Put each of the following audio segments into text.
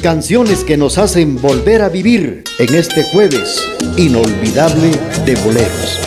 Canciones que nos hacen volver a vivir en este jueves inolvidable de boleros.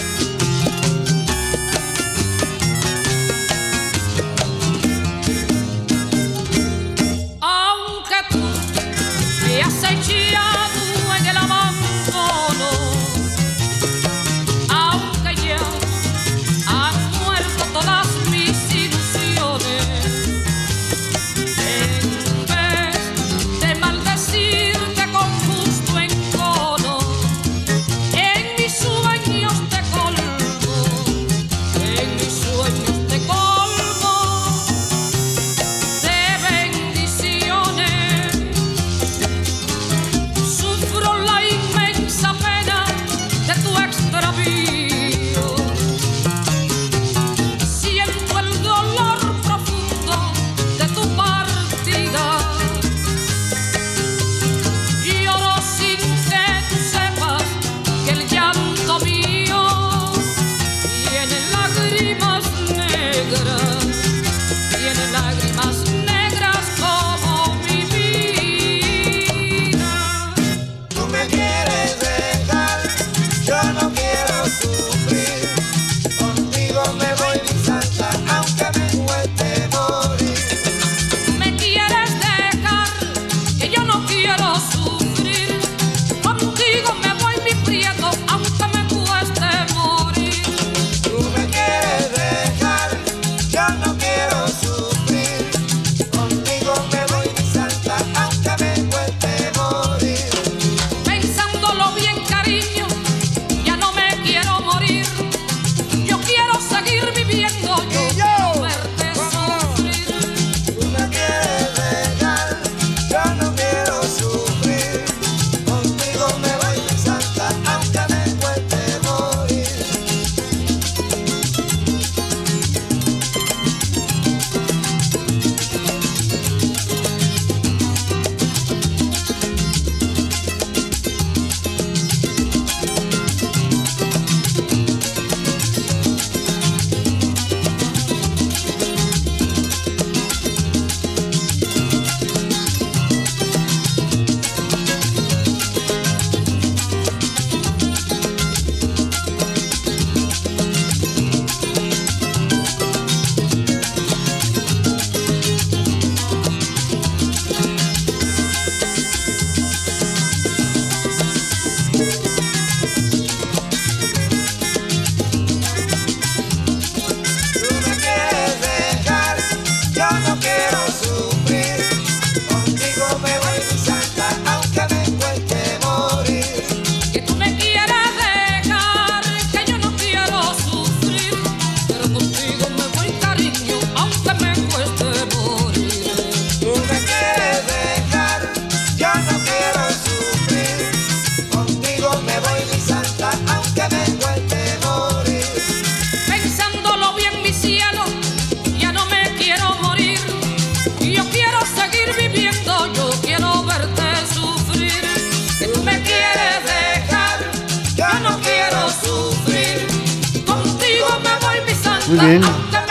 Muy bien.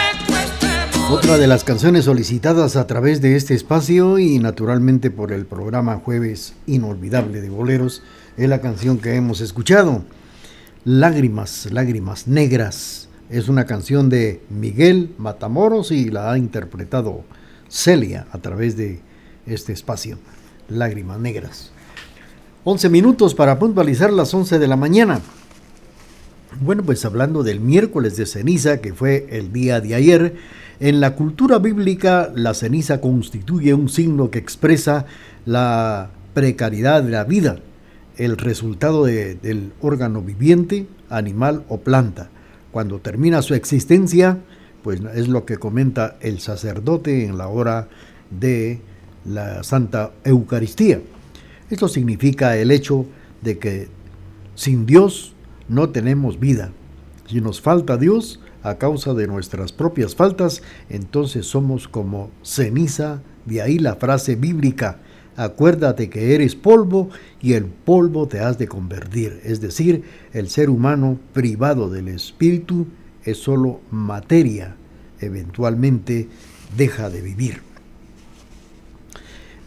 Otra de las canciones solicitadas a través de este espacio y naturalmente por el programa Jueves Inolvidable de Boleros es la canción que hemos escuchado, Lágrimas, Lágrimas Negras. Es una canción de Miguel Matamoros y la ha interpretado Celia a través de este espacio, Lágrimas Negras. 11 minutos para puntualizar las 11 de la mañana. Bueno, pues hablando del miércoles de ceniza, que fue el día de ayer, en la cultura bíblica la ceniza constituye un signo que expresa la precariedad de la vida, el resultado del órgano viviente, animal o planta. Cuando termina su existencia, pues es lo que comenta el sacerdote en la hora de la Santa Eucaristía. Esto significa el hecho de que sin Dios no tenemos vida. Si nos falta Dios a causa de nuestras propias faltas, entonces somos como ceniza. De ahí la frase bíblica: acuérdate que eres polvo y el polvo te has de convertir. Es decir, el ser humano privado del espíritu es solo materia, eventualmente deja de vivir.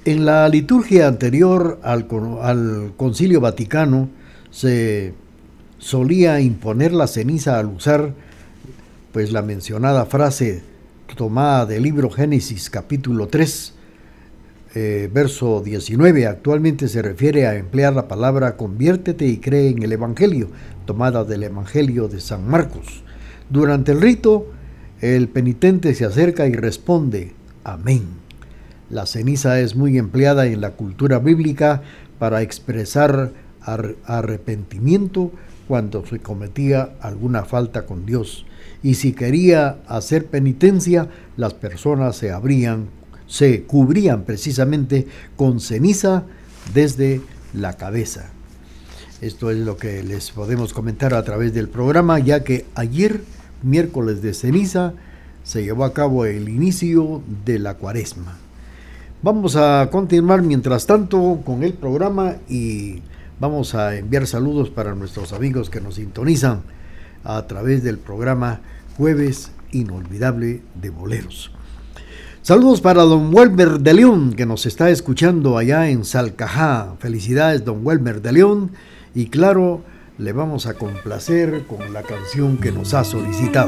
En la liturgia anterior al Concilio Vaticano se solía imponer la ceniza al usar pues la mencionada frase tomada del libro Génesis capítulo 3, verso 19. Actualmente se refiere a emplear la palabra conviértete y cree en el Evangelio, tomada del Evangelio de San Marcos. Durante el rito, el penitente se acerca y responde amén. La ceniza es muy empleada en la cultura bíblica para expresar arrepentimiento cuando se cometía alguna falta con Dios. Y si quería hacer penitencia, las personas se cubrían precisamente con ceniza desde la cabeza. Esto es lo que les podemos comentar a través del programa, ya que ayer, miércoles de ceniza, se llevó a cabo el inicio de la Cuaresma. Vamos a continuar mientras tanto con el programa y vamos a enviar saludos para nuestros amigos que nos sintonizan a través del programa Jueves Inolvidable de Boleros. Saludos para don Welmer de León, que nos está escuchando allá en Salcajá. Felicidades, don Welmer de León. Y claro, le vamos a complacer con la canción que nos ha solicitado.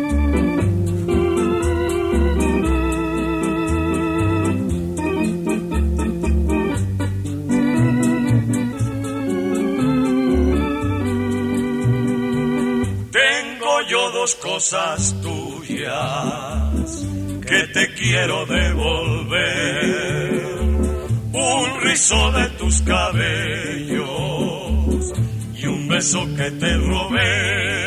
Yo dos cosas tuyas que te quiero devolver: un rizo de tus cabellos y un beso que te robé.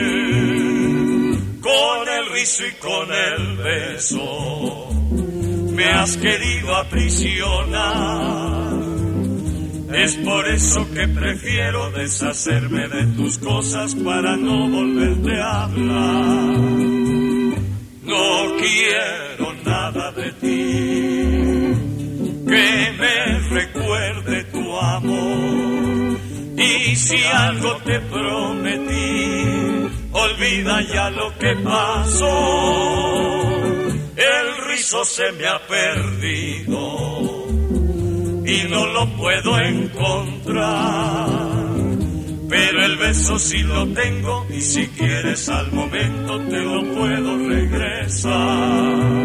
Con el rizo y con el beso me has querido aprisionar. Es por eso que prefiero deshacerme de tus cosas para no volverte a hablar. No quiero nada de ti que me recuerde tu amor. Y si algo te prometí, olvida ya lo que pasó. El rizo se me ha perdido y no lo puedo encontrar, pero el beso sí lo tengo y si quieres al momento te lo puedo regresar.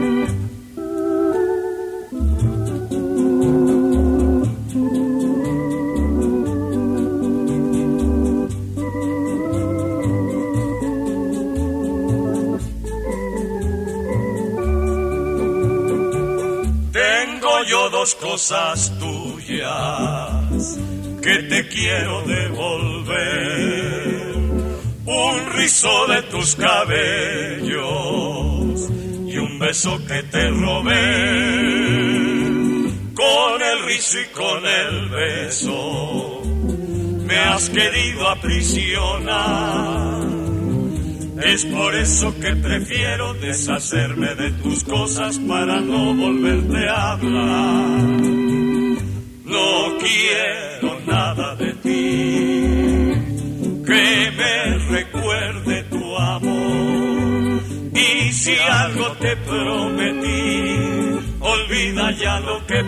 Yo dos cosas tuyas que te quiero devolver: un rizo de tus cabellos y un beso que te robé. Con el rizo y con el beso me has querido aprisionar. Es por eso que prefiero deshacerme de tus cosas para no volverte a hablar. No quiero nada de ti que me recuerde tu amor. Y si algo te prometí, olvida ya lo que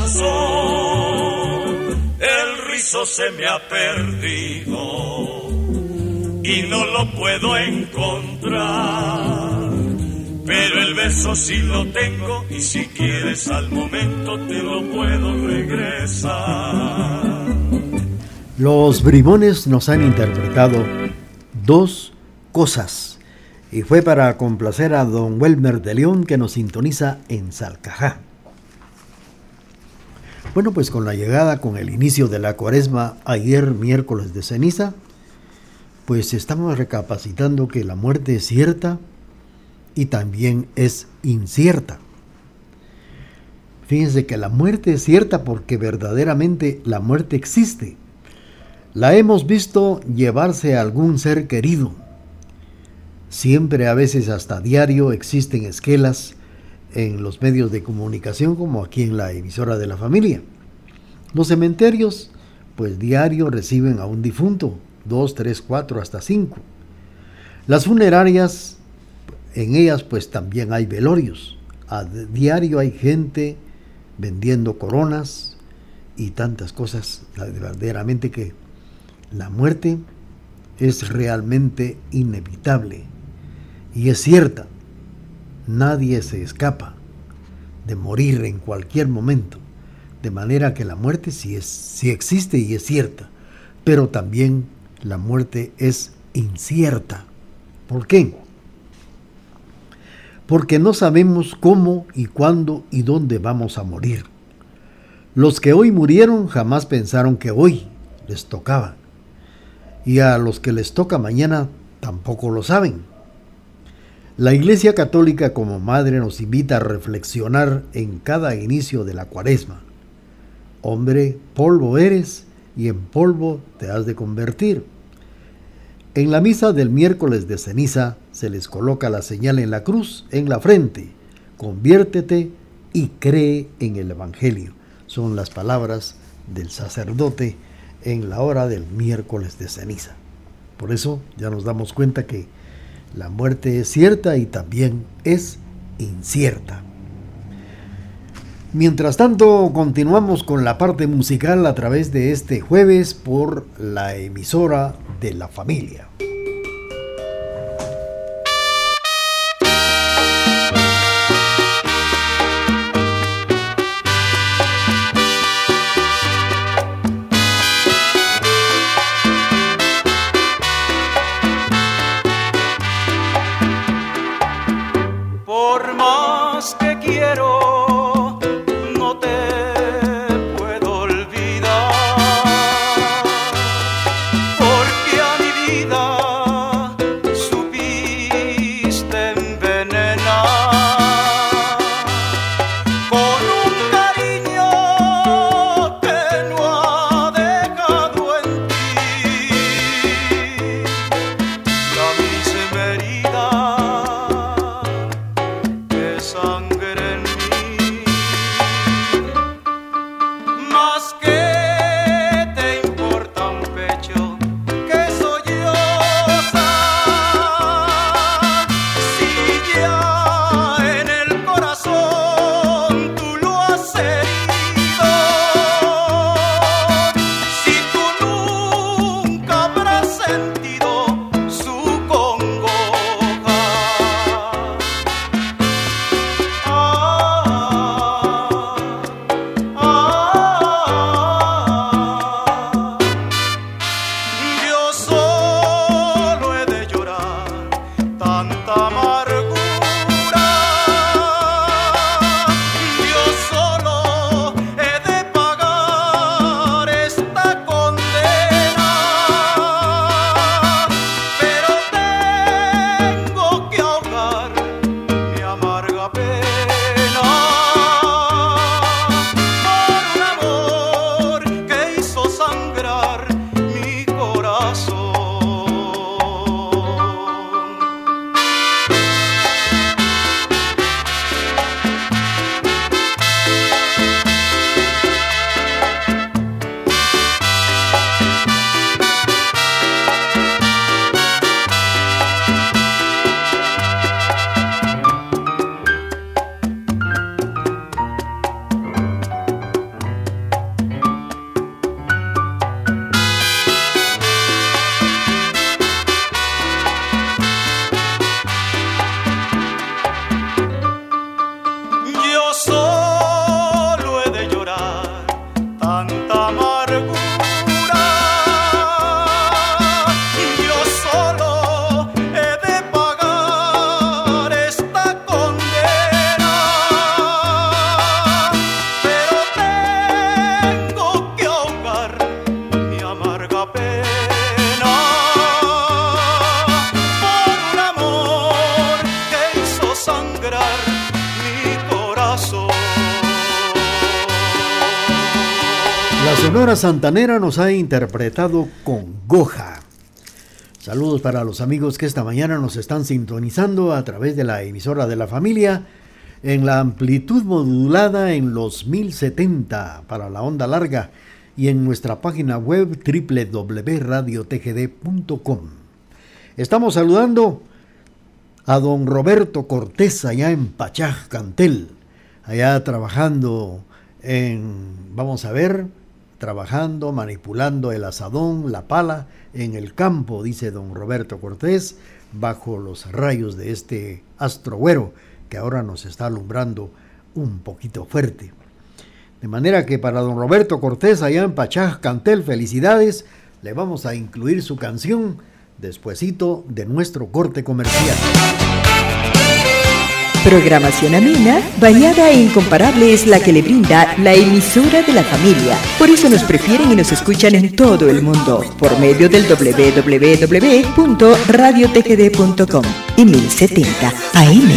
pasó. El rizo se me ha perdido y no lo puedo encontrar, pero el beso sí lo tengo y si quieres al momento te lo puedo regresar. Los Bribones nos han interpretado Dos Cosas y fue para complacer a don Welmer de León, que nos sintoniza en Salcajá. Bueno, pues con el inicio de la Cuaresma ayer miércoles de ceniza, pues estamos recapacitando que la muerte es cierta y también es incierta. Fíjense que la muerte es cierta porque verdaderamente la muerte existe. La hemos visto llevarse a algún ser querido. Siempre, a veces hasta diario, existen esquelas en los medios de comunicación, como aquí en la emisora de la familia. Los cementerios, pues diario reciben a un difunto, 2, 3, 4, hasta 5. Las funerarias, en ellas pues también hay velorios. A diario hay gente vendiendo coronas y tantas cosas. Verdaderamente que la muerte es realmente inevitable y es cierta. Nadie se escapa de morir en cualquier momento, de manera que la muerte sí existe y es cierta, pero también la muerte es incierta. ¿Por qué? Porque no sabemos cómo y cuándo y dónde vamos a morir. Los que hoy murieron jamás pensaron que hoy les tocaba, y a los que les toca mañana tampoco lo saben. La Iglesia Católica como madre nos invita a reflexionar en cada inicio de la Cuaresma. Hombre, polvo eres y en polvo te has de convertir. En la misa del miércoles de ceniza se les coloca la señal en la cruz, en la frente. Conviértete y cree en el Evangelio. Son las palabras del sacerdote en la hora del miércoles de ceniza. Por eso ya nos damos cuenta que la muerte es cierta y también es incierta. Mientras tanto, continuamos con la parte musical a través de este jueves por la emisora de la familia. Por más que quiero, no te puedo olvidar, porque a mi vida supiste envenenar con un cariño que no ha dejado en ti la misma herida. Sangre en mí, más que te importa un pecho que solloza, si ya en el corazón tú lo has herido, si tú nunca habrás sentido su congoja. Yo solo he de llorar tanta amargura, yo solo he de pagar esta condena, pero tengo que ahogar mi amarga pena por un amor que hizo sangrar mi corazón. Yo solo he de llorar tanta amargura, yo solo he de pagar esta condena, pero tengo que ahogar mi amarga pena por un amor que hizo sangrar mi corazón. La Sonora Santanera nos ha interpretado Congoja. Saludos para los amigos que esta mañana nos están sintonizando a través de la emisora de la familia en la amplitud modulada en los 1070 para la onda larga y en nuestra página web www.radiotgd.com. Estamos saludando a don Roberto Cortés allá en Pachaj, Cantel, allá trabajando vamos a ver, trabajando, manipulando el asadón, la pala, en el campo, dice don Roberto Cortés, bajo los rayos de este astro güero que ahora nos está alumbrando un poquito fuerte. De manera que para don Roberto Cortés, allá en Pachaj, Cantel, felicidades, le vamos a incluir su canción despuesito de nuestro corte comercial. Programación amena, variada e incomparable es la que le brinda la emisora de la familia. Por eso nos prefieren y nos escuchan en todo el mundo, por medio del www.radiotgd.com y 1070 AM.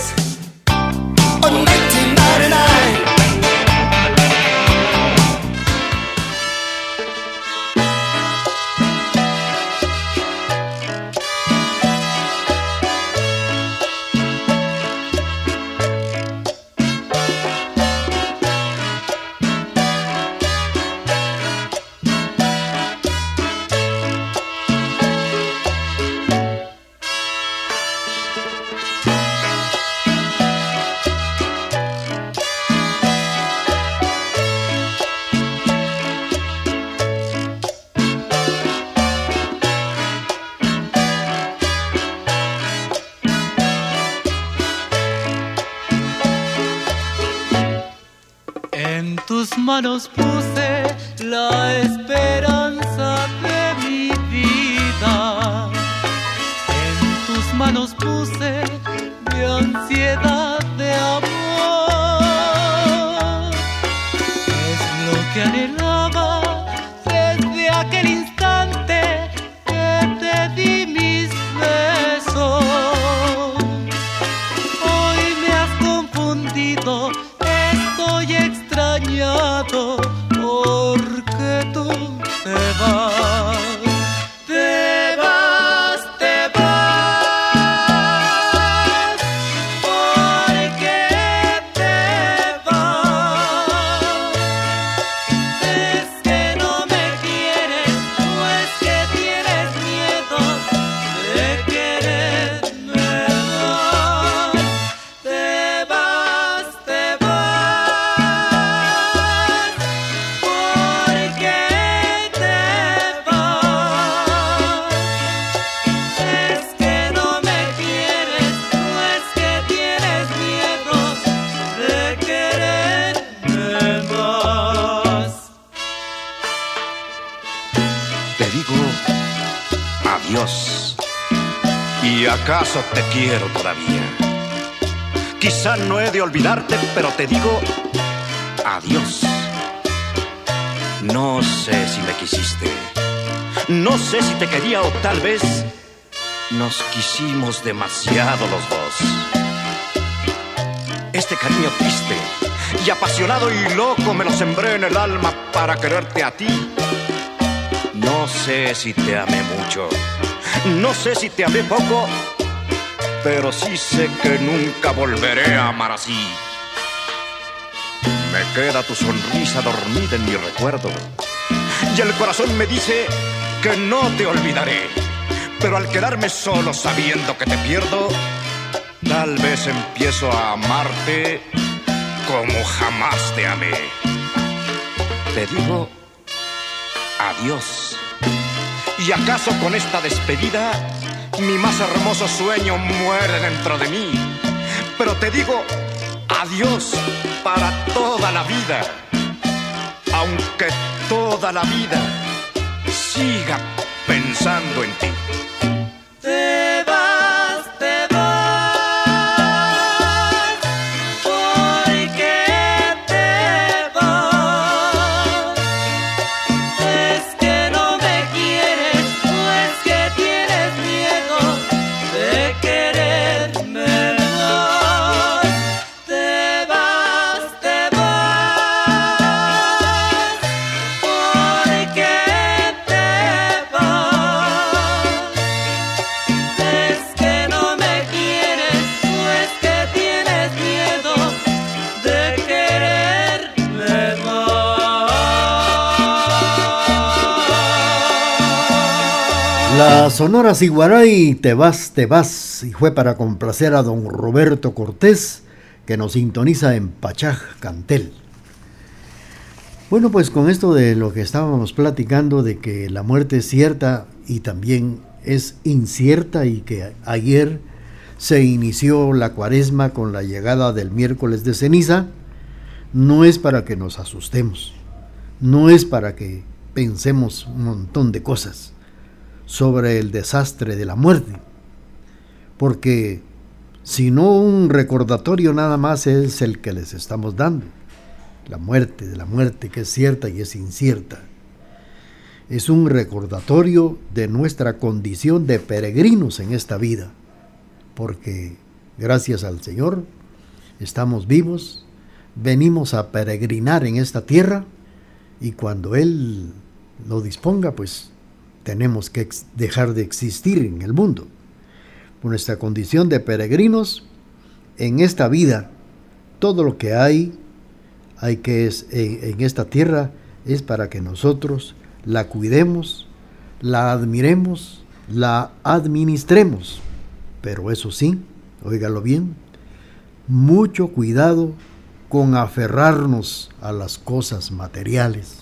Manos puse la esperanza de mi vida, en tus manos puse mi ansiedad de amor. Es lo que anhelaba desde aquel instante que te di mis besos. Hoy me has confundido, estoy extrañado porque tú te vas, te vas, te vas, porque te vas. Es que no me quieres, o es que tienes miedo de quererme más. Te vas, te vas, porque te vas. Es que no me quieres, o es que tienes miedo de quererme más. Te digo adiós, y acaso te quiero todavía. Quizá no he de olvidarte, pero te digo adiós. No sé si me quisiste, no sé si te quería, o tal vez nos quisimos demasiado los dos. Este cariño triste y apasionado y loco me lo sembré en el alma para quererte a ti. No sé si te amé mucho, no sé si te amé poco, pero sí sé que nunca volveré a amar así. Me queda tu sonrisa dormida en mi recuerdo, y el corazón me dice que no te olvidaré. Pero al quedarme solo sabiendo que te pierdo, tal vez empiezo a amarte como jamás te amé. Te digo adiós, y acaso con esta despedida mi más hermoso sueño muere dentro de mí. Pero te digo adiós para toda la vida, aunque toda la vida siga pensando en ti. Te vas, porque te vas. Es que no me quieres, o es que tienes miedo de quererme más. Te vas, porque te vas. Es que no me quieres, o es que tienes miedo de quererme más. La Sonora Siguaray, te vas, y fue para complacer a don Roberto Cortés, que nos sintoniza en Pachaj, Cantel. Bueno, pues con esto de lo que estábamos platicando, de que la muerte es cierta y también es incierta, y que ayer se inició la Cuaresma con la llegada del miércoles de ceniza, no es para que nos asustemos, no es para que pensemos un montón de cosas sobre el desastre de la muerte, porque si no, un recordatorio nada más es el que les estamos dando. La muerte, de la muerte que es cierta y es incierta. Es un recordatorio de nuestra condición de peregrinos en esta vida, porque gracias al Señor estamos vivos, venimos a peregrinar en esta tierra, y cuando Él lo disponga, pues tenemos que dejar de existir en el mundo. Por nuestra condición de peregrinos en esta vida, todo lo que hay que en esta tierra es para que nosotros la cuidemos, la admiremos, la administremos. Pero eso sí, óigalo bien, mucho cuidado con aferrarnos a las cosas materiales.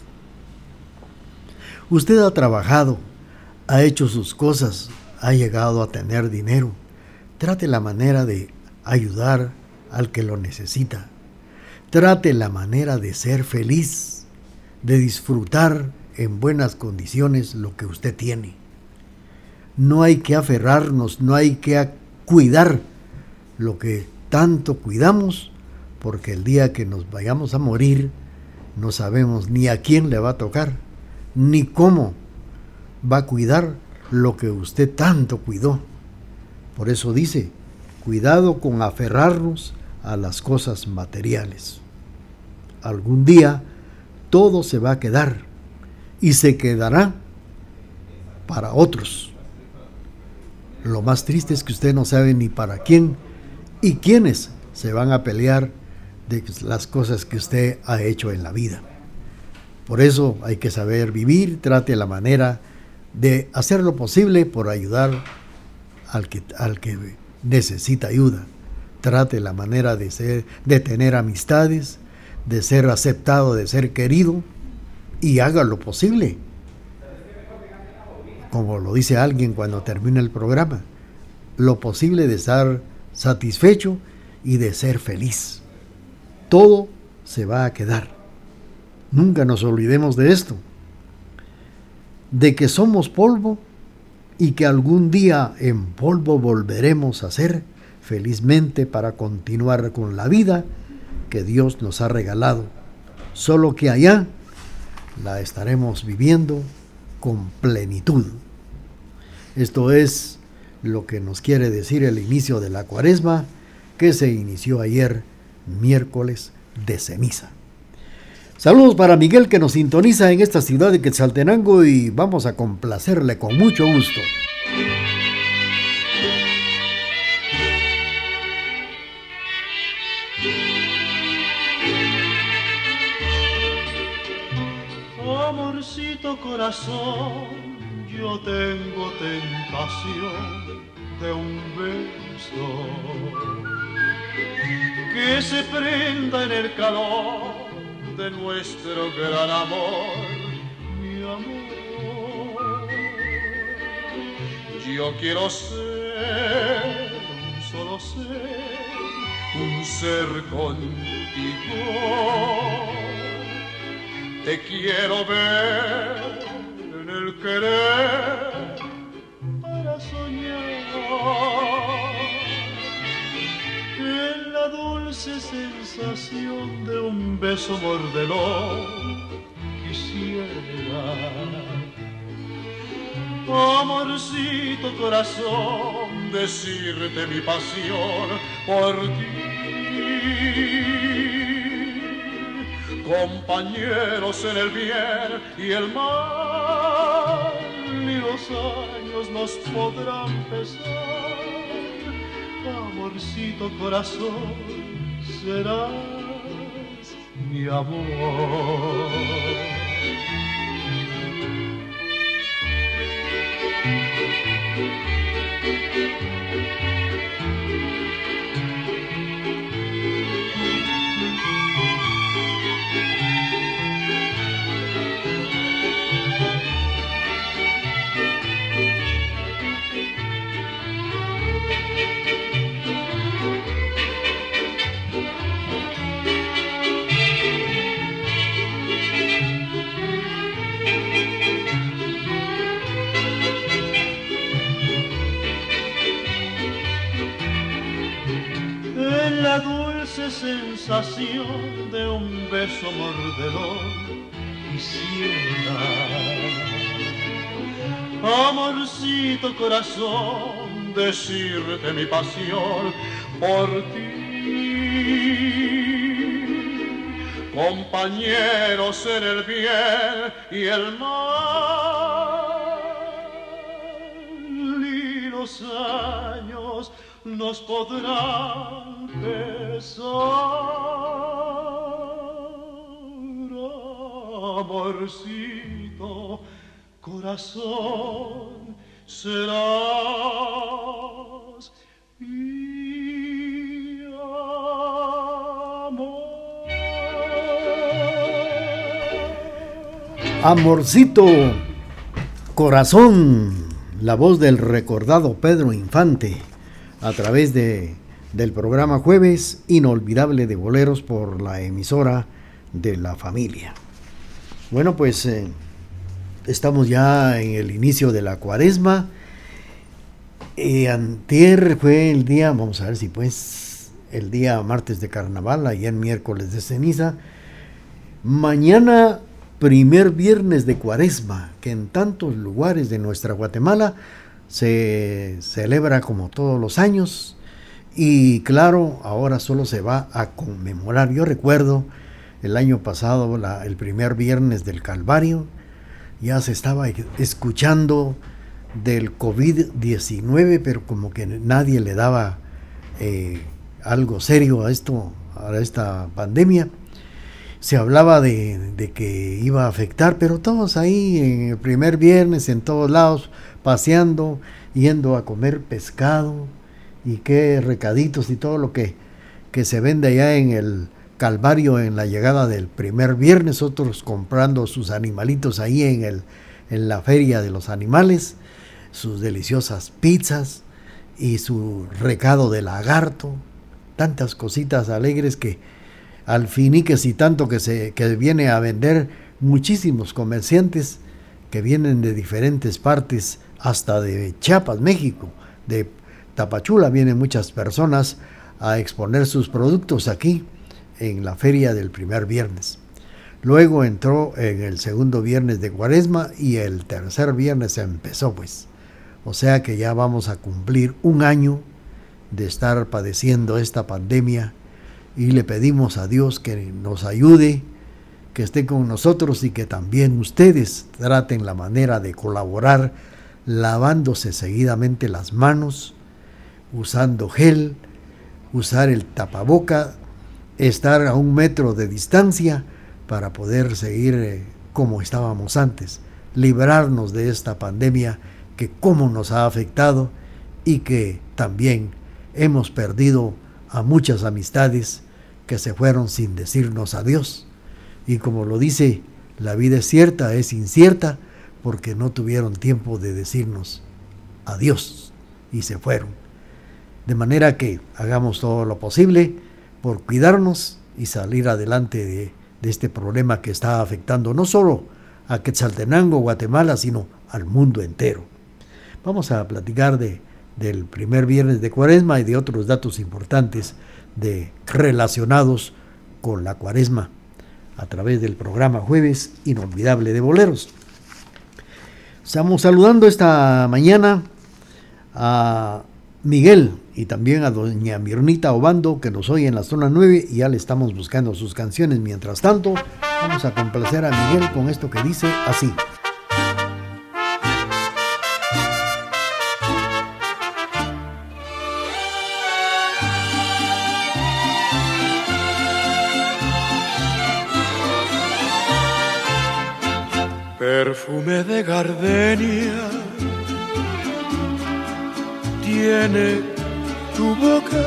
Usted ha trabajado, ha hecho sus cosas, ha llegado a tener dinero. Trate la manera de ayudar al que lo necesita. Trate la manera de ser feliz, de disfrutar en buenas condiciones lo que usted tiene. No hay que aferrarnos, no hay que cuidar lo que tanto cuidamos, porque el día que nos vayamos a morir, no sabemos ni a quién le va a tocar, ni cómo va a cuidar lo que usted tanto cuidó. Por eso dice, cuidado con aferrarnos a las cosas materiales. Algún día todo se va a quedar, y se quedará para otros. Lo más triste es que usted no sabe ni para quién y quiénes se van a pelear de las cosas que usted ha hecho en la vida. Por eso hay que saber vivir, trate la manera de hacer lo posible por ayudar al que necesita ayuda. Trate la manera de tener amistades, de ser aceptado, de ser querido, y haga lo posible. Como lo dice alguien cuando termina el programa, lo posible de estar satisfecho y de ser feliz. Todo se va a quedar. Nunca nos olvidemos de esto, de que somos polvo y que algún día en polvo volveremos a ser, felizmente, para continuar con la vida que Dios nos ha regalado. Solo que allá la estaremos viviendo con plenitud. Esto es lo que nos quiere decir el inicio de la Cuaresma, que se inició ayer, miércoles de ceniza. Saludos para Miguel, que nos sintoniza en esta ciudad de Quetzaltenango, y vamos a complacerle con mucho gusto. Amorcito corazón, yo tengo tentación de un beso que se prenda en el calor de nuestro gran amor, mi amor. Yo quiero ser un solo ser, un ser contigo. Te quiero ver en el querer para soñar, en la dulce sensación de un beso mordelón quisiera. Amorcito corazón, decirte mi pasión por ti. Compañeros en el bien y el mal, ni los años nos podrán pesar. Amorcito corazón, serás mi amor. sensación de un beso mordedor quisiera. Amorcito corazón, decirte mi pasión por ti. Compañeros en el bien y el mal, y los años nos podrán pesar. Amorcito, corazón, serás mi amor. Amorcito, corazón, la voz del recordado Pedro Infante, a través del programa Jueves Inolvidable de Boleros por la emisora de la familia. Bueno, pues estamos ya en el inicio de la Cuaresma. Antier fue el día, vamos a ver si pues, el día martes de Carnaval, ayer miércoles de ceniza. Mañana, primer viernes de Cuaresma, que en tantos lugares de nuestra Guatemala se celebra como todos los años. Y claro, ahora solo se va a conmemorar. Yo recuerdo el año pasado, el primer viernes del Calvario, ya se estaba escuchando del COVID-19, pero como que nadie le daba algo serio a esta pandemia. Se hablaba de que iba a afectar, pero todos ahí en el primer viernes, en todos lados, paseando, yendo a comer pescado, y qué recaditos y todo lo que se vende allá en el Calvario en la llegada del primer viernes, otros comprando sus animalitos ahí en la feria de los animales, sus deliciosas pizzas y su recado de lagarto, tantas cositas alegres que al finiques y tanto que viene a vender muchísimos comerciantes que vienen de diferentes partes, hasta de Chiapas, México, de Tapachula vienen muchas personas a exponer sus productos aquí en la feria del primer viernes. Luego entró en el segundo viernes de Cuaresma y el tercer viernes empezó pues. O sea que ya vamos a cumplir un año de estar padeciendo esta pandemia y le pedimos a Dios que nos ayude, que esté con nosotros y que también ustedes traten la manera de colaborar lavándose seguidamente las manos, usando gel, usar el tapaboca, estar a 1 metro de distancia para poder seguir como estábamos antes, librarnos de esta pandemia que cómo nos ha afectado y que también hemos perdido a muchas amistades que se fueron sin decirnos adiós. Y como lo dice, la vida es cierta, es incierta, porque no tuvieron tiempo de decirnos adiós y se fueron. De manera que hagamos todo lo posible por cuidarnos y salir adelante de este problema que está afectando no solo a Quetzaltenango, Guatemala, sino al mundo entero. Vamos a platicar del primer viernes de Cuaresma y de otros datos importantes relacionados con la Cuaresma a través del programa Jueves Inolvidable de Boleros. Estamos saludando esta mañana a Miguel y también a doña Mirnita Obando, que nos oye en la zona 9 y ya le estamos buscando sus canciones. Mientras tanto, vamos a complacer a Miguel con esto que dice así. Perfume de gardenia tiene tu boca,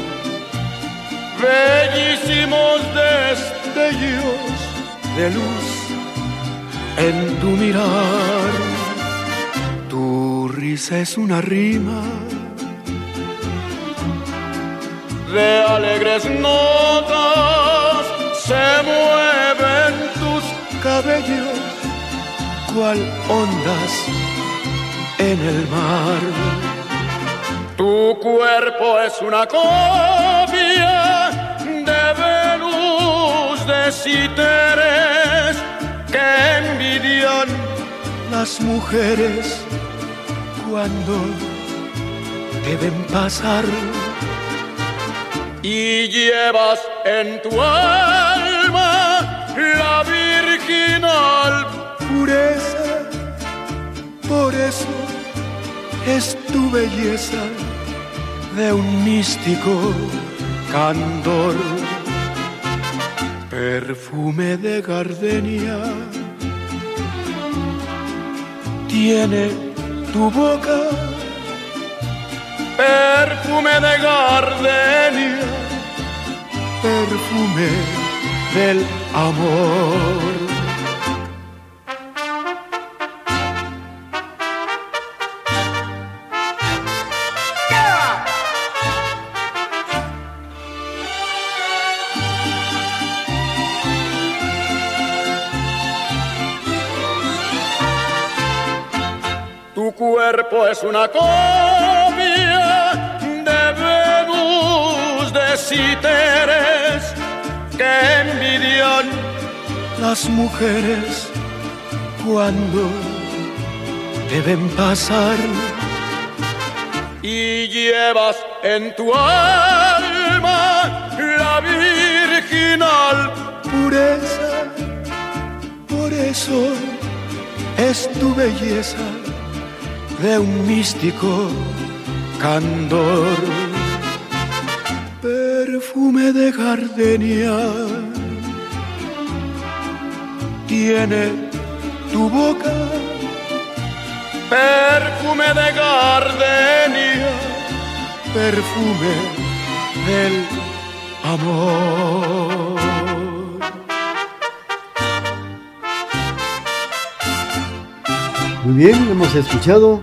bellísimos destellos de luz en tu mirar. Tu risa es una rima de alegres notas, se mueven tus cabellos cual ondas en el mar. Tu cuerpo es una copia de de citeres que envidian las mujeres cuando deben pasar. Y llevas en tu alma la virginal pureza, por eso es tu belleza de un místico candor. Perfume de gardenia tiene tu boca, perfume de gardenia, perfume del amor. Tu cuerpo es una copia de Venus de citeres que envidian las mujeres cuando deben pasar. Y llevas en tu alma la virginal pureza, por eso es tu belleza de un místico candor. Perfume de gardenia tiene tu boca, perfume de gardenia, perfume del amor. Muy bien, hemos escuchado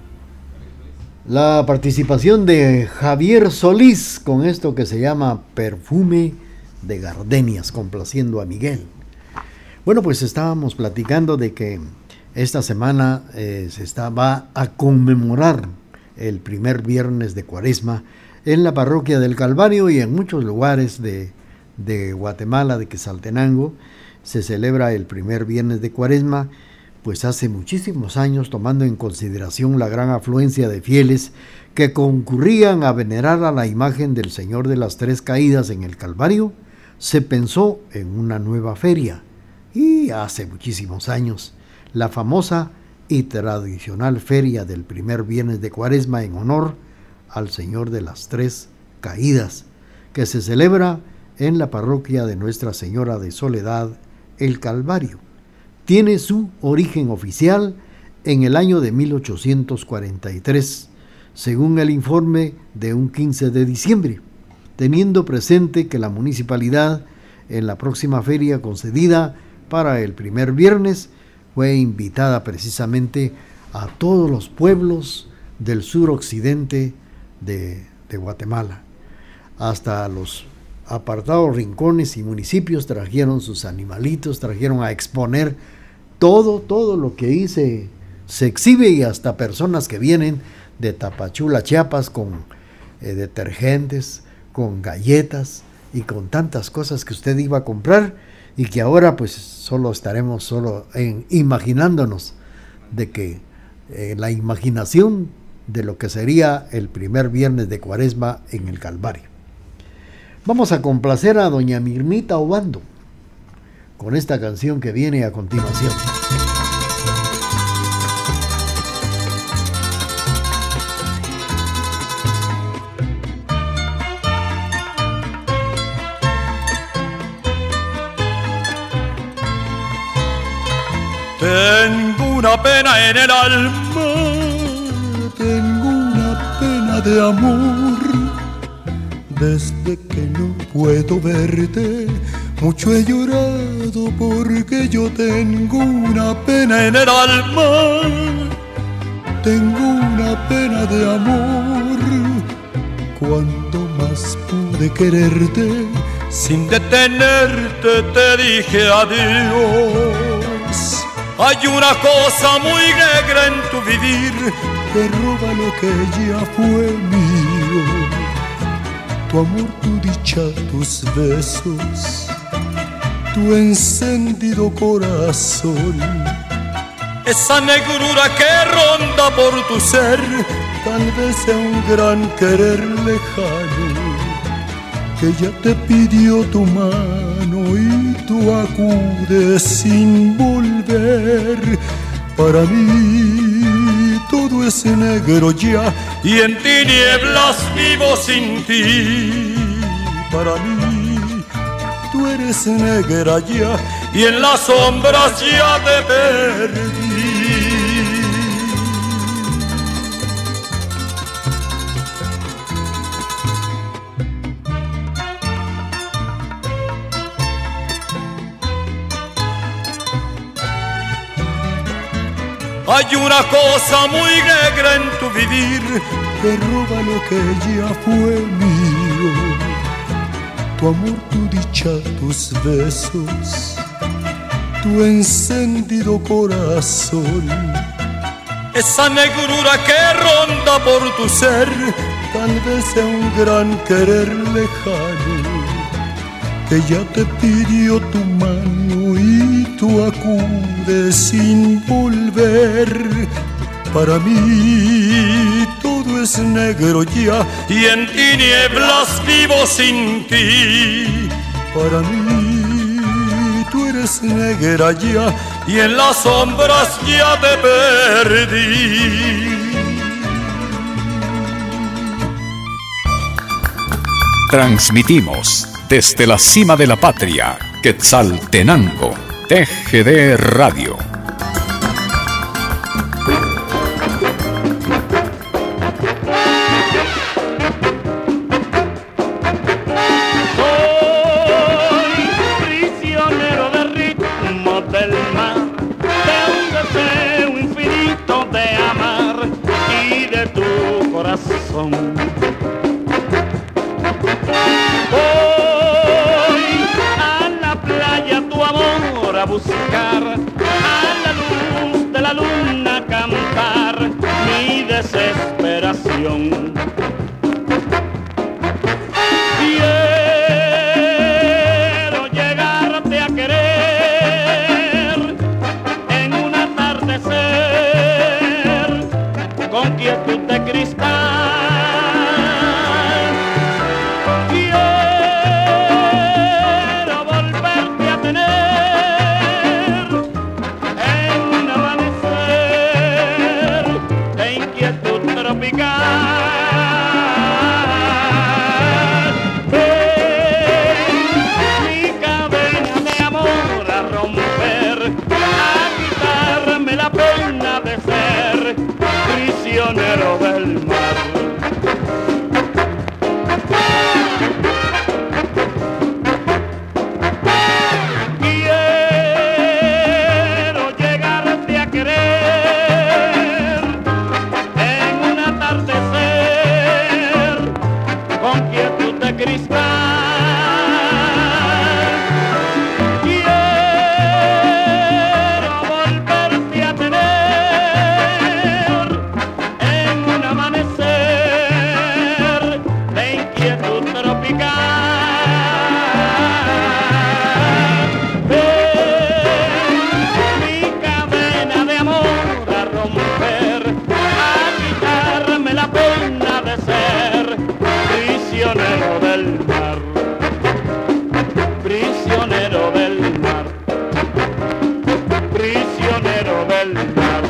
la participación de Javier Solís con esto que se llama Perfume de Gardenias, complaciendo a Miguel. Bueno, pues estábamos platicando de que esta semana va a conmemorar el primer viernes de Cuaresma en la parroquia del Calvario y en muchos lugares de Guatemala, de Quetzaltenango, se celebra el primer viernes de Cuaresma. Pues hace muchísimos años, tomando en consideración la gran afluencia de fieles que concurrían a venerar a la imagen del Señor de las Tres Caídas en el Calvario, se pensó en una nueva feria. Y hace muchísimos años, la famosa y tradicional feria del primer viernes de Cuaresma en honor al Señor de las Tres Caídas, que se celebra en la parroquia de Nuestra Señora de Soledad, el Calvario. Tiene su origen oficial en el año de 1843, según el informe de un 15 de diciembre, teniendo presente que la municipalidad en la próxima feria concedida para el primer viernes fue invitada precisamente a todos los pueblos del suroccidente de Guatemala. Hasta los apartados rincones y municipios trajeron sus animalitos, trajeron a exponer todo lo que ahí se exhibe, y hasta personas que vienen de Tapachula, Chiapas, con detergentes, con galletas y con tantas cosas que usted iba a comprar y que ahora pues solo estaremos imaginándonos de que la imaginación de lo que sería el primer viernes de Cuaresma en el Calvario. Vamos a complacer a doña Mirnita Obando con esta canción que viene a continuación. Tengo una pena en el alma, tengo una pena de amor. Desde que no puedo verte, mucho he llorado porque yo tengo una pena en el alma. Tengo una pena de amor. Cuanto más pude quererte, sin detenerte te dije adiós. Hay una cosa muy negra en tu vivir que roba lo que ya fue mío. Tu amor, tu dicha, tus besos, tu encendido corazón. Esa negrura que ronda por tu ser, tal vez sea un gran querer lejano, que ya te pidió tu mano y tú acudes sin volver. Para mí todo es negro ya y en tinieblas vivo sin ti. Para mí tú eres negra ya y en las sombras ya te perdí. Hay una cosa muy negra en tu vivir que roba lo que ya fue mío. Tu amor, tu dicha, tus besos, tu encendido corazón. Esa negrura que ronda por tu ser, tal vez sea un gran querer lejano, que ya te pidió tu mano y tú acudes sin volver. Para mí todo es negro ya y en tinieblas vivo sin ti. Para mí tú eres negra ya y en las sombras ya te perdí. Transmitimos desde la cima de la patria, Quetzaltenango, TGD Radio. Soy prisionero del ritmo del mar, de un deseo infinito de amar y de tu corazón. A buscar a la luz de la luna cantar mi desesperación. Quiero llegarte a querer en un atardecer con quietud de cristal. Prisionero del mar. Quiero llegarte a querer en un atardecer con quietud de cristal. Prisionero del mar, prisionero del mar, prisionero del mar.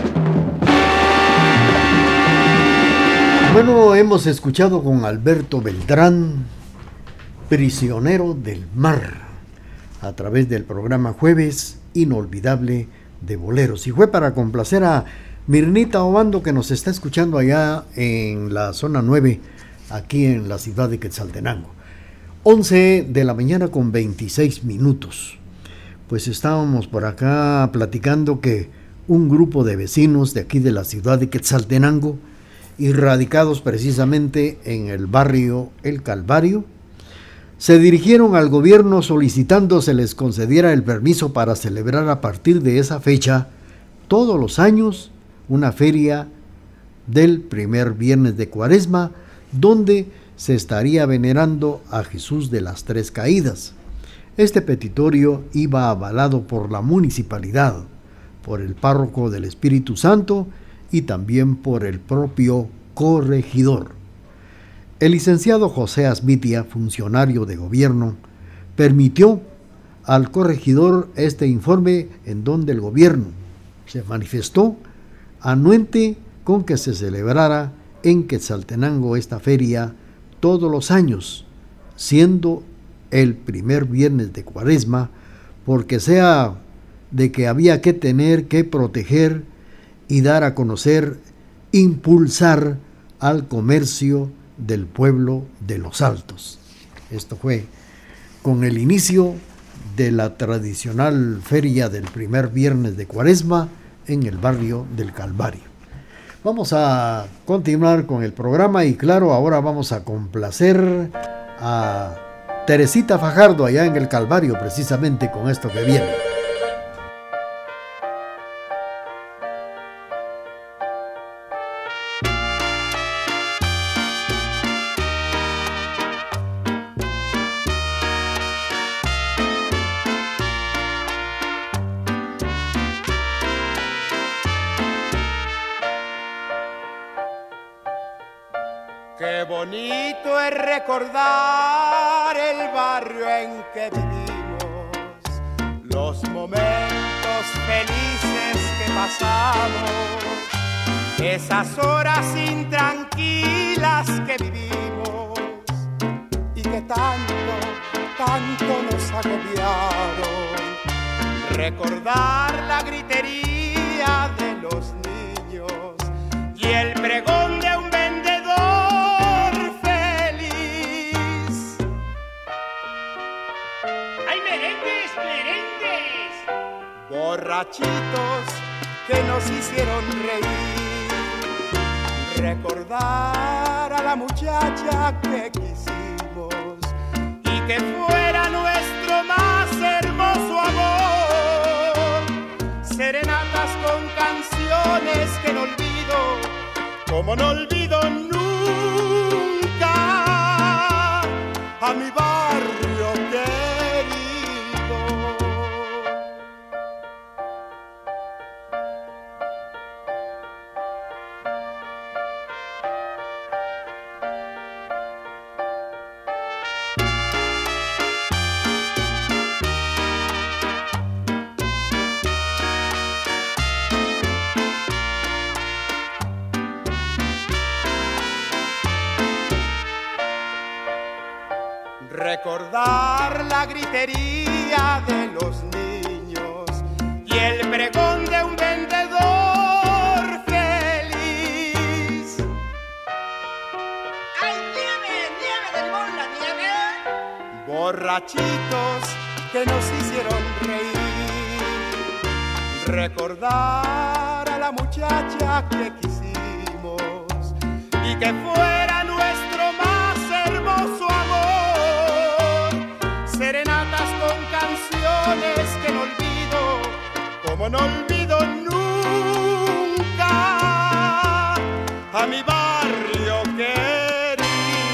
Bueno, hemos escuchado con Alberto Beltrán, Prisionero del Mar, a través del programa Jueves Inolvidable de Boleros. Y fue para complacer a Mirnita Obando, que nos está escuchando allá en la zona 9, aquí en la ciudad de Quetzaltenango. 11 de la mañana con 26 minutos. Pues estábamos por acá platicando que un grupo de vecinos de aquí de la ciudad de Quetzaltenango, y radicados precisamente en el barrio El Calvario, se dirigieron al gobierno solicitando se les concediera el permiso para celebrar a partir de esa fecha todos los años una feria del primer viernes de Cuaresma, donde se estaría venerando a Jesús de las Tres Caídas. Este petitorio iba avalado por la municipalidad, por el párroco del Espíritu Santo y también por el propio corregidor. El licenciado José Asmitia, funcionario de gobierno, permitió al corregidor este informe en donde el gobierno se manifestó anuente con que se celebrara en Quetzaltenango esta feria todos los años, siendo el primer viernes de Cuaresma, porque sea de que había que tener que proteger y dar a conocer, impulsar al comercio del pueblo de Los Altos. Esto fue con el inicio de la tradicional feria del primer viernes de Cuaresma en el barrio del Calvario. Vamos a continuar con el programa y claro, ahora vamos a complacer a Teresita Fajardo allá en el Calvario, precisamente con esto que viene. Qué bonito es recordar el barrio en que vivimos, los momentos felices que pasamos, esas horas intranquilas que vivimos y que tanto nos agobiaron. Recordar la gritería de los niños y el pregón de un borrachitos que nos hicieron reír, recordar a la muchacha que quisimos y que fuera nuestro más hermoso amor, serenatas con canciones que no olvido, como no olvido nunca a mi barrio querido. Recordar la gritería de los niños y el pregón de un vendedor feliz. ¡Ay, nieve, nieve de limón, la nieve! Borrachitos que nos hicieron reír, recordar a la muchacha que quisimos y que fuera nuestro más hermoso amor, serenatas con canciones que no olvido, como no olvido nunca a mi barrio querido.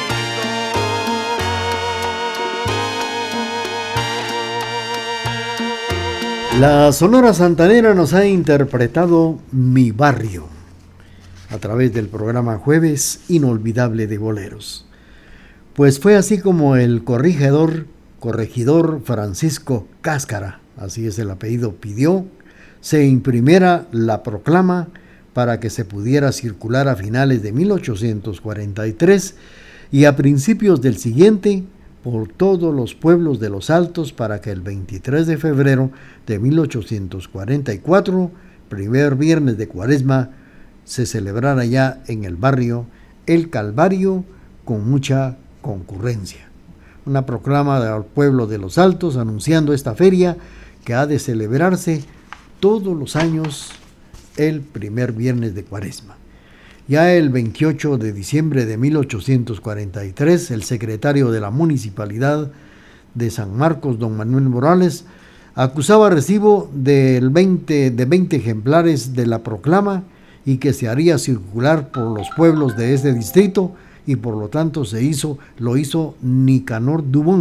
La Sonora Santanera nos ha interpretado Mi Barrio a través del programa Jueves Inolvidable de Boleros. Pues fue así como el corregidor Francisco Cáscara, así es el apellido, pidió se imprimiera la proclama para que se pudiera circular a finales de 1843 y a principios del siguiente por todos los pueblos de Los Altos para que el 23 de febrero de 1844, primer viernes de Cuaresma, se celebrara ya en el barrio El Calvario con mucha concurrencia. Una proclama al pueblo de Los Altos anunciando esta feria que ha de celebrarse todos los años el primer viernes de Cuaresma. Ya el 28 de diciembre de 1843, el secretario de la Municipalidad de San Marcos, don Manuel Morales, acusaba recibo de 20 ejemplares de la proclama y que se haría circular por los pueblos de este distrito y por lo tanto lo hizo Nicanor Dubón,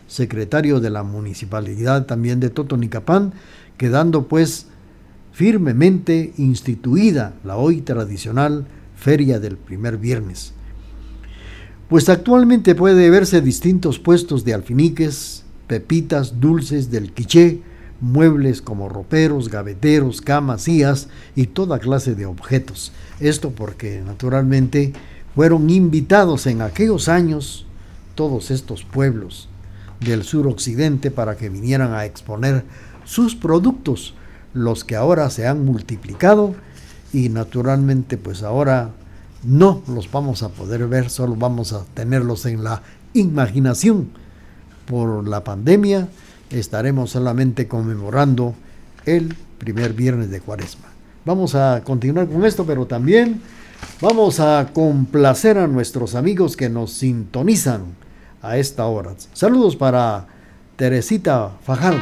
secretario de la municipalidad también de Totonicapán, quedando pues firmemente instituida la hoy tradicional Feria del Primer Viernes. Pues actualmente puede verse distintos puestos de alfiniques, pepitas, dulces del quiché, muebles como roperos, gaveteros, camas, sillas y toda clase de objetos. Esto porque naturalmente fueron invitados en aquellos años todos estos pueblos del suroccidente para que vinieran a exponer sus productos, los que ahora se han multiplicado y naturalmente pues ahora no los vamos a poder ver, solo vamos a tenerlos en la imaginación. Por la pandemia estaremos solamente conmemorando el primer viernes de Cuaresma. Vamos a continuar con esto, pero también vamos a complacer a nuestros amigos que nos sintonizan a esta hora. Saludos para Teresita Fajardo.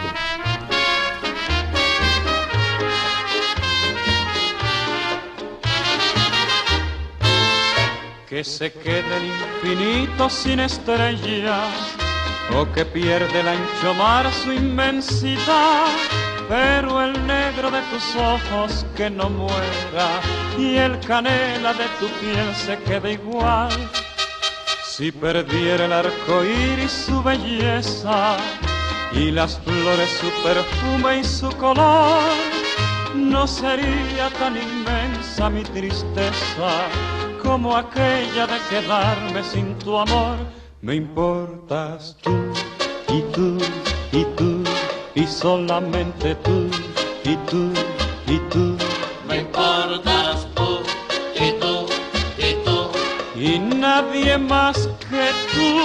Que se quede el infinito sin estrellas, o que pierde el ancho mar su inmensidad, pero el negro de tus ojos que no muera, y el canela de tu piel se quede igual. Si perdiera el arco iris su belleza, y las flores su perfume y su color, no sería tan inmensa mi tristeza como aquella de quedarme sin tu amor. Me importas tú, y tú, y tú, y solamente tú, y tú, y tú. Me importas tú, y tú, y tú, y nadie más que tú.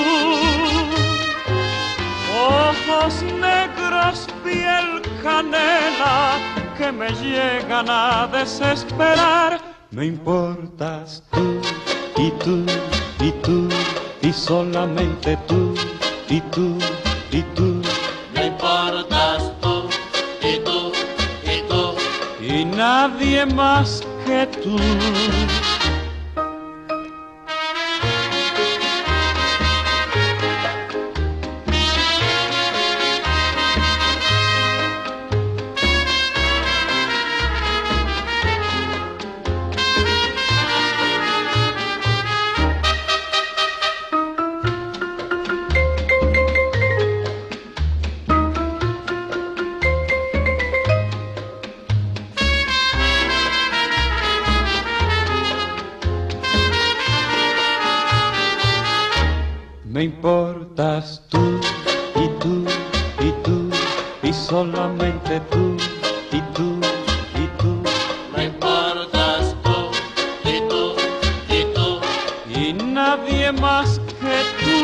Ojos negros, piel canela, que me llegan a desesperar. Me importas tú, y tú, y tú, y solamente tú, y tú, y tú. Me importas tú, y tú, y tú, y nadie más que tú. Me importas tú, y tú, y tú, y solamente tú, y tú, y tú. me importas tú, y tú, y tú, y nadie más que tú.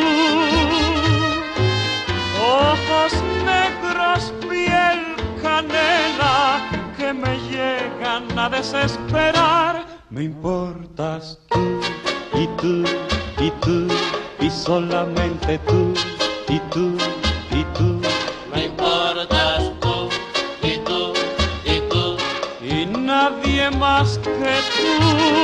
Ojos negros, piel canela, que me llegan a desesperar. Me importas tú, y tú, y tú, y solamente tú, y tú, y tú. me importas tú, y tú, y tú, y nadie más que tú.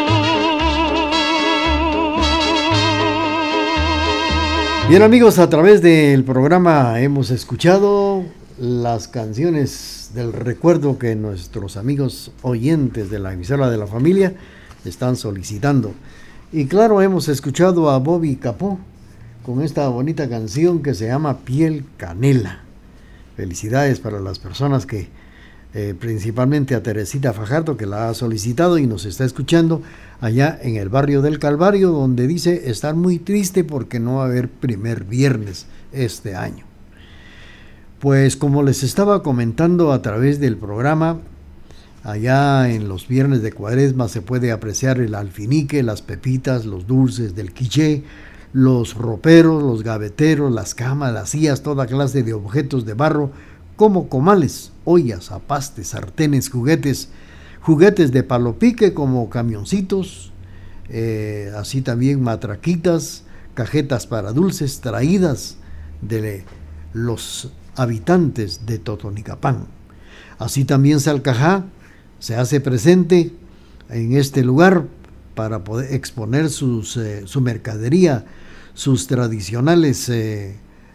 Bien amigos, a través del programa hemos escuchado las canciones del recuerdo que nuestros amigos oyentes de la emisora de la familia están solicitando. Y claro, hemos escuchado a Bobby Capó con esta bonita canción que se llama Piel Canela. Felicidades para las personas que, principalmente a Teresita Fajardo, que la ha solicitado y nos está escuchando allá en el barrio del Calvario, donde dice estar muy triste porque no va a haber primer viernes este año. Pues como les estaba comentando a través del programa, allá en los viernes de Cuaresma se puede apreciar el alfinique, las pepitas, los dulces del quiché, los roperos, los gaveteros, las camas, las sillas, toda clase de objetos de barro como comales, ollas, apastes, sartenes, juguetes de palopique como camioncitos, así también matraquitas, cajetas para dulces traídas de los habitantes de Totonicapán. Así también Salcajá se hace presente en este lugar para poder exponer su mercadería, sus tradicionales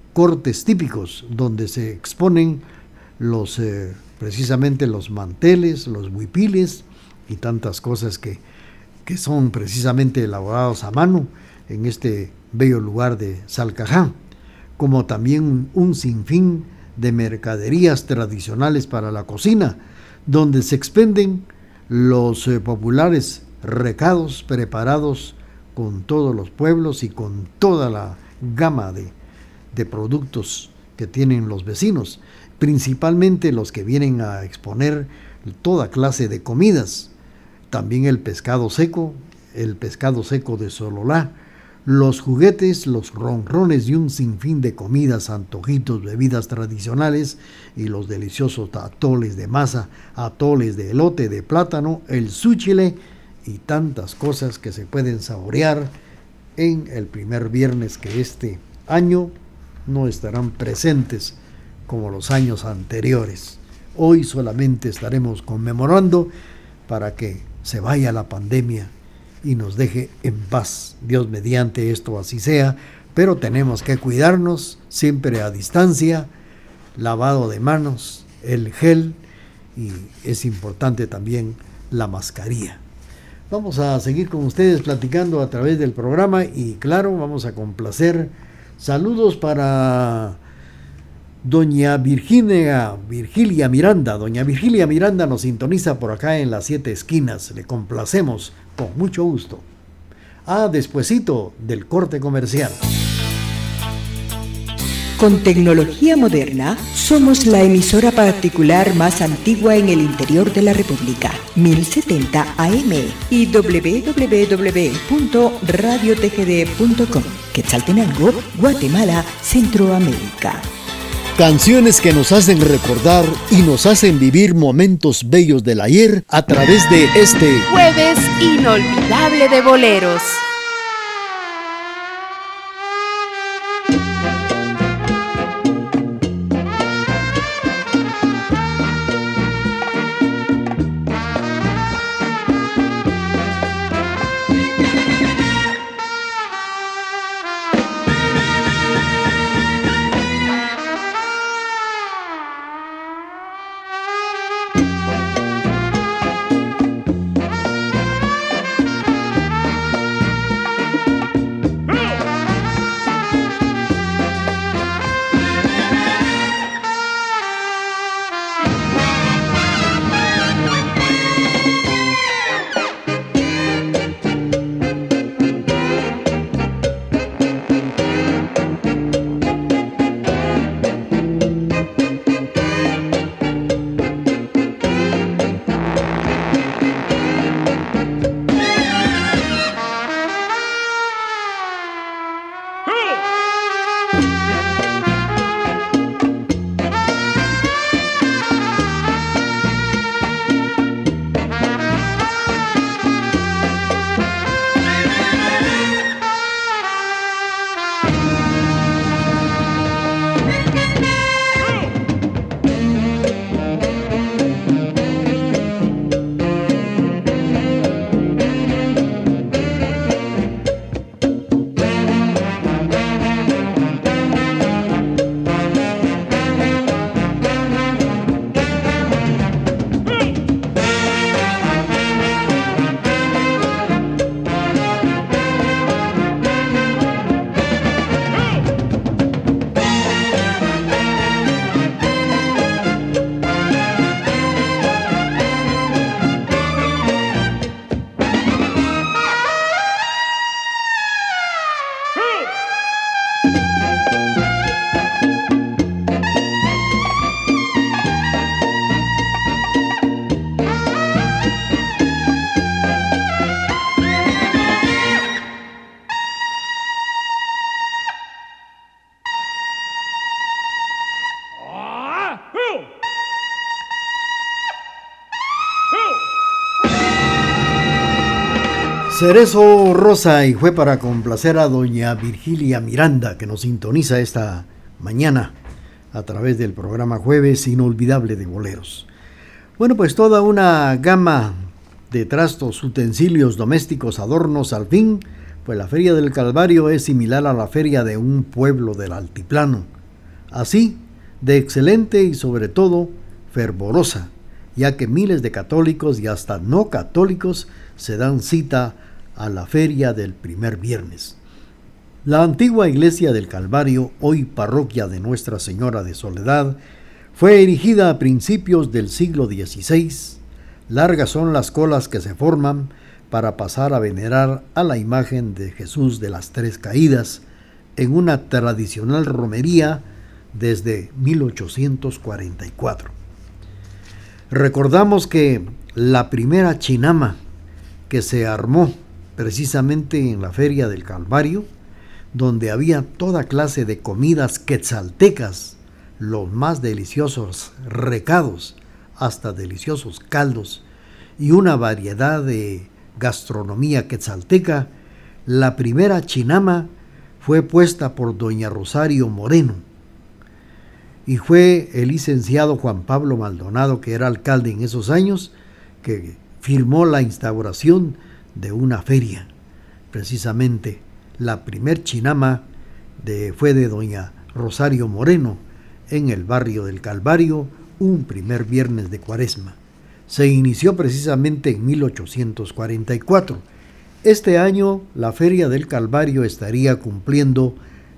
cortes típicos donde se exponen precisamente los manteles, los huipiles y tantas cosas que son precisamente elaborados a mano en este bello lugar de Salcajá, como también un sinfín de mercaderías tradicionales para la cocina, donde se expenden los populares recados preparados con todos los pueblos y con toda la gama de productos que tienen los vecinos, principalmente los que vienen a exponer toda clase de comidas, también el pescado seco de Sololá, los juguetes, los ronrones y un sinfín de comidas, antojitos, bebidas tradicionales y los deliciosos atoles de masa, atoles de elote, de plátano, el súchile y tantas cosas que se pueden saborear en el primer viernes que este año no estarán presentes como los años anteriores. Hoy solamente estaremos conmemorando para que se vaya la pandemia y nos deje en paz. Dios mediante esto así sea, pero tenemos que cuidarnos siempre a distancia, lavado de manos, el gel y es importante también la mascarilla. Vamos a seguir con ustedes platicando a través del programa y claro, vamos a complacer. Saludos para doña Virgilia Miranda. Doña Virgilia Miranda nos sintoniza por acá en las 7 esquinas. Le complacemos con mucho gusto. Despuesito del corte comercial. Con tecnología moderna, somos la emisora particular más antigua en el interior de la República, 1070 AM y www.radiotgd.com, Quetzaltenango, Guatemala, Centroamérica. Canciones que nos hacen recordar y nos hacen vivir momentos bellos del ayer a través de este Jueves Inolvidable de Boleros. Cerezo Rosa, y fue para complacer a doña Virgilia Miranda, que nos sintoniza esta mañana a través del programa Jueves Inolvidable de Boleros. Bueno, pues toda una gama de trastos, utensilios domésticos, adornos, al fin, pues la Feria del Calvario es similar a la feria de un pueblo del altiplano, así de excelente y sobre todo fervorosa, ya que miles de católicos y hasta no católicos se dan cita a la feria del primer viernes. La antigua iglesia del Calvario, hoy parroquia de Nuestra Señora de Soledad, fue erigida a principios del siglo XVI. Largas son las colas que se forman para pasar a venerar a la imagen de Jesús de las Tres Caídas en una tradicional romería desde 1844. Recordamos que la primera chinama que se armó precisamente en la Feria del Calvario, donde había toda clase de comidas quetzaltecas, los más deliciosos recados, hasta deliciosos caldos, y una variedad de gastronomía quetzalteca, la primera chinama fue puesta por doña Rosario Moreno, y fue el licenciado Juan Pablo Maldonado, que era alcalde en esos años, que firmó la instauración de una feria. Precisamente la primer chinama fue de doña Rosario Moreno en el barrio del Calvario, un primer viernes de Cuaresma. Se inició precisamente en 1844. Este año la Feria del Calvario estaría cumpliendo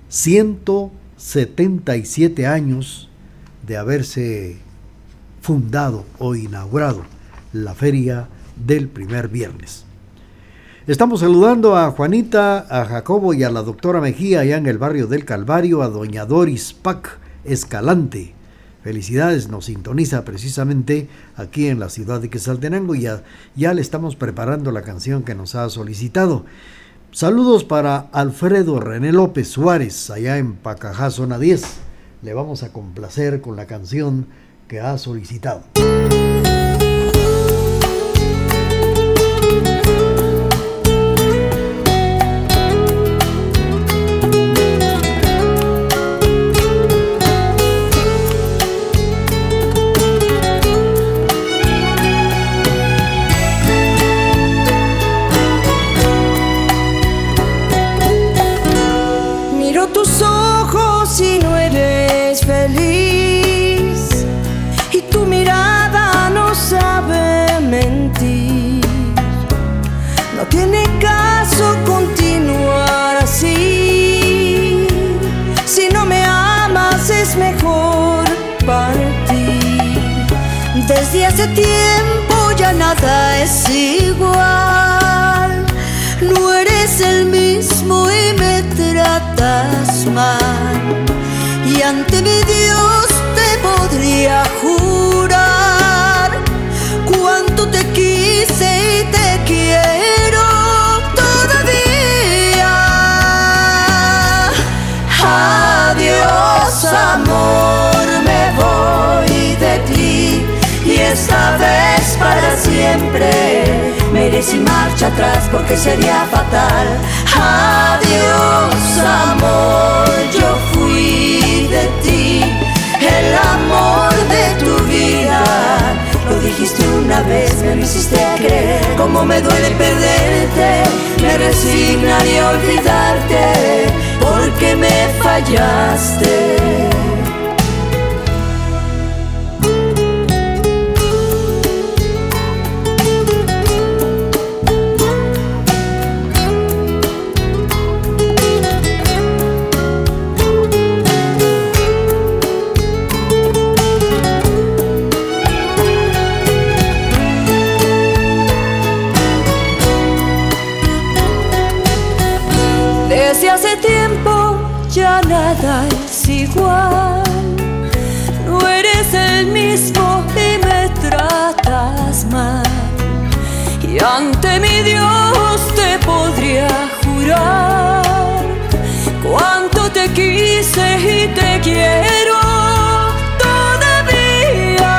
177 años de haberse fundado o inaugurado la Feria del primer viernes. Estamos saludando a Juanita, a Jacobo y a la doctora Mejía allá en el barrio del Calvario, a doña Doris Pac Escalante. Felicidades, nos sintoniza precisamente aquí en la ciudad de Quetzaltenango y ya le estamos preparando la canción que nos ha solicitado. Saludos para Alfredo René López Suárez, allá en Pacajá, zona 10. Le vamos a complacer con la canción que ha solicitado. Desde hace tiempo ya nada es igual. No eres el mismo y me tratas mal. Y ante mi Dios te podría jurar cuánto te quise y te quiero todavía. Adiós, amor, me voy de ti. Y esta vez para siempre me iré sin marcha atrás porque sería fatal. Adiós, amor, yo fui de ti, el amor de tu vida. Lo dijiste una vez, me lo hiciste creer. Como me duele perderte, me resignaré a olvidarte porque me fallaste. Desde hace tiempo ya nada es igual. No eres el mismo y me tratas mal. Y ante mi Dios te podría jurar cuánto te quise y te quiero todavía.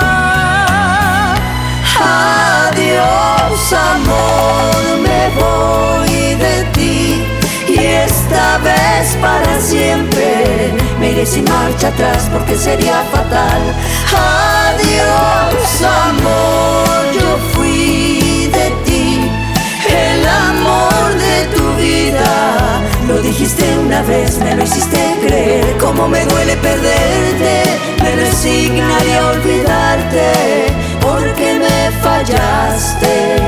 Adiós, amor, me voy de ti. Y esta vez para siempre me iré sin marcha atrás porque sería fatal. Adiós, amor, yo fui de ti, el amor de tu vida. Lo dijiste una vez, me lo hiciste creer. Como como me duele perderte, me resignaré a olvidarte, porque me fallaste,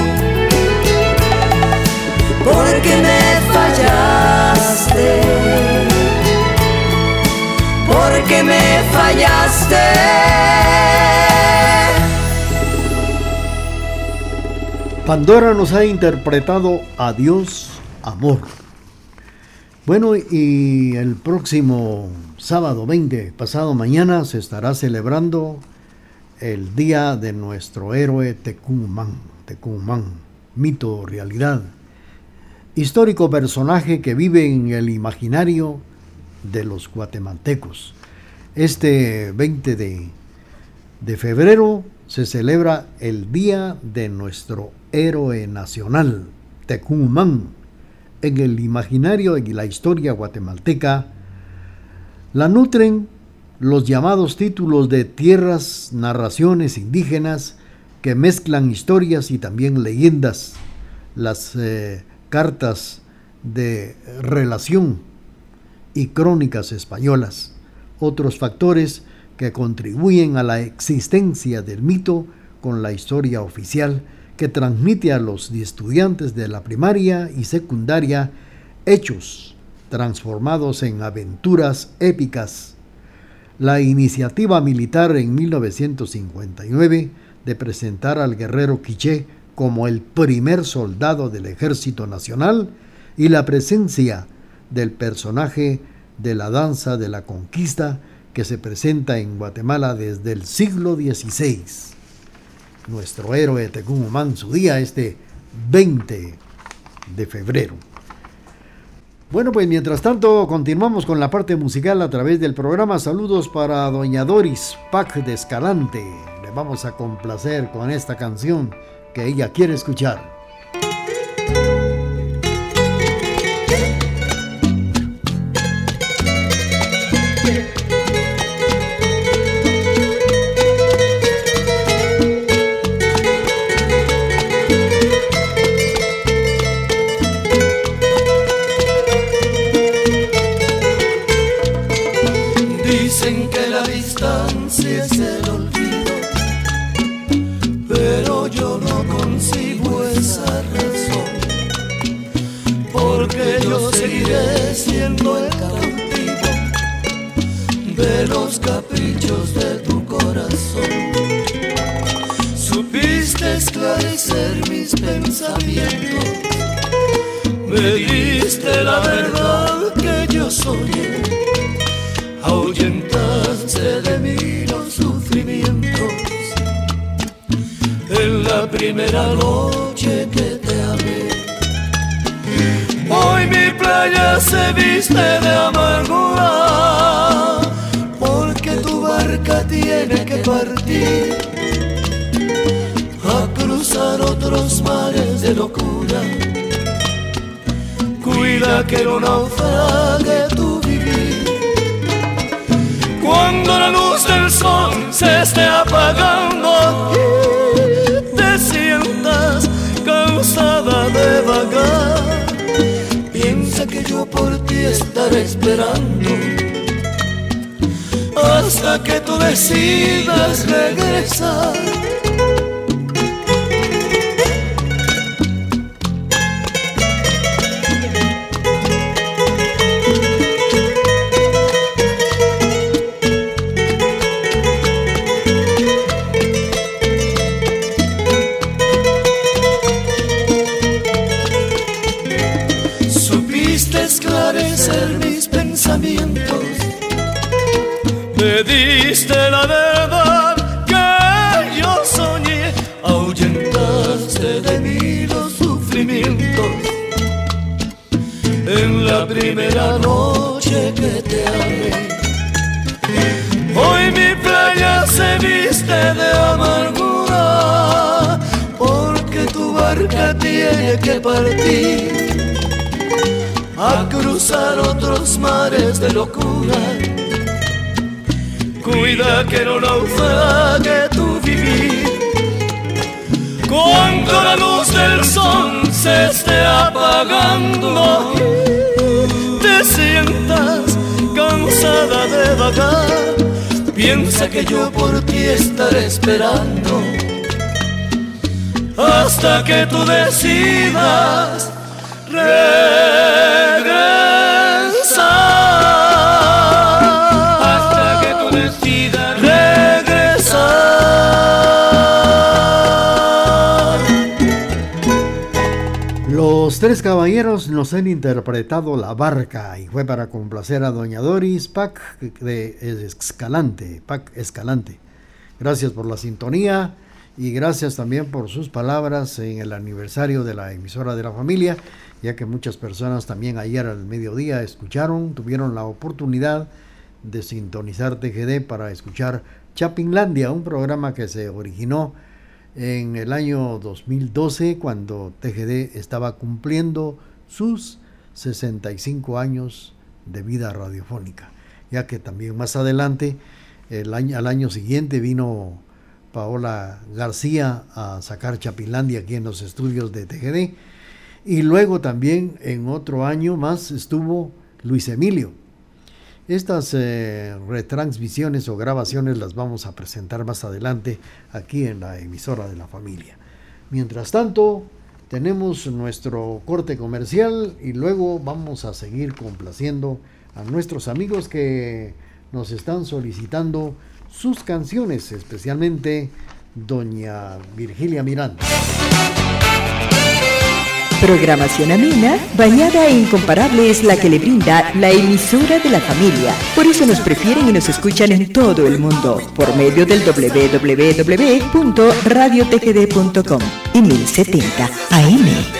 porque me fallaste, porque me fallaste. Pandora nos ha interpretado Adiós, amor. Bueno, y el próximo sábado 20, pasado mañana, se estará celebrando el día de nuestro héroe Tecumán, mito o realidad, histórico personaje que vive en el imaginario de los guatemaltecos. Este 20 de febrero se celebra el día de nuestro héroe nacional, Tecumán. En el imaginario y la historia guatemalteca la nutren los llamados títulos de tierras, narraciones indígenas que mezclan historias y también leyendas, las cartas de relación y crónicas españolas, otros factores que contribuyen a la existencia del mito con la historia oficial que transmite a los estudiantes de la primaria y secundaria hechos transformados en aventuras épicas. La iniciativa militar en 1959 de presentar al guerrero quiché como el primer soldado del Ejército Nacional y la presencia del personaje de la danza de la conquista que se presenta en Guatemala desde el siglo XVI. Nuestro héroe Tecumán, su día este 20 de febrero. Bueno, pues mientras tanto continuamos con la parte musical a través del programa. Saludos para doña Doris Pac de Escalante. Le vamos a complacer con esta canción que ella quiere escuchar. Me diste la verdad que yo soñé, ahuyentaste de mí los sufrimientos. En la primera noche que te amé, hoy mi playa se viste de amargura, porque tu barca tiene que partir a cruzar otros mares de locura. Cuida que no naufrague tu vivir. Cuando la luz del sol se esté apagando, te sientas cansada de vagar, piensa que yo por ti estaré esperando hasta que tú decidas regresar. Me diste la verdad que yo soñé, ahuyentaste de mí los sufrimientos. En la primera noche que te amé, hoy mi playa se viste de amargura, porque tu barca tiene que partir a cruzar otros mares de locura. Cuida que no naufrague tu vivir. Cuando la luz del sol se esté apagando, te sientas cansada cansada de vagar, piensa que yo por ti estaré esperando hasta que tú decidas regresar. Hasta que tú decidas regresar. Los Tres Caballeros nos han interpretado La Barca y fue para complacer a doña Doris Pac de Escalante, Pac Escalante. Gracias por la sintonía y gracias también por sus palabras en el aniversario de la emisora de la familia, ya que muchas personas también ayer al mediodía tuvieron la oportunidad de sintonizar TGD para escuchar Chapinlandia, un programa que se originó en el año 2012 cuando TGD estaba cumpliendo sus 65 años de vida radiofónica, ya que también más adelante, al año siguiente, vino Paola García a sacar Chapinlandia aquí en los estudios de TGD, y luego también en otro año más estuvo Luis Emilio. Estas retransmisiones o grabaciones las vamos a presentar más adelante aquí en la emisora de la familia. Mientras tanto, tenemos nuestro corte comercial y luego vamos a seguir complaciendo a nuestros amigos que nos están solicitando sus canciones, especialmente doña Virgilia Miranda. Programación amena, bañada e incomparable es la que le brinda la emisora de la familia. Por eso nos prefieren y nos escuchan en todo el mundo, por medio del www.radiotgd.com y 1070 AM.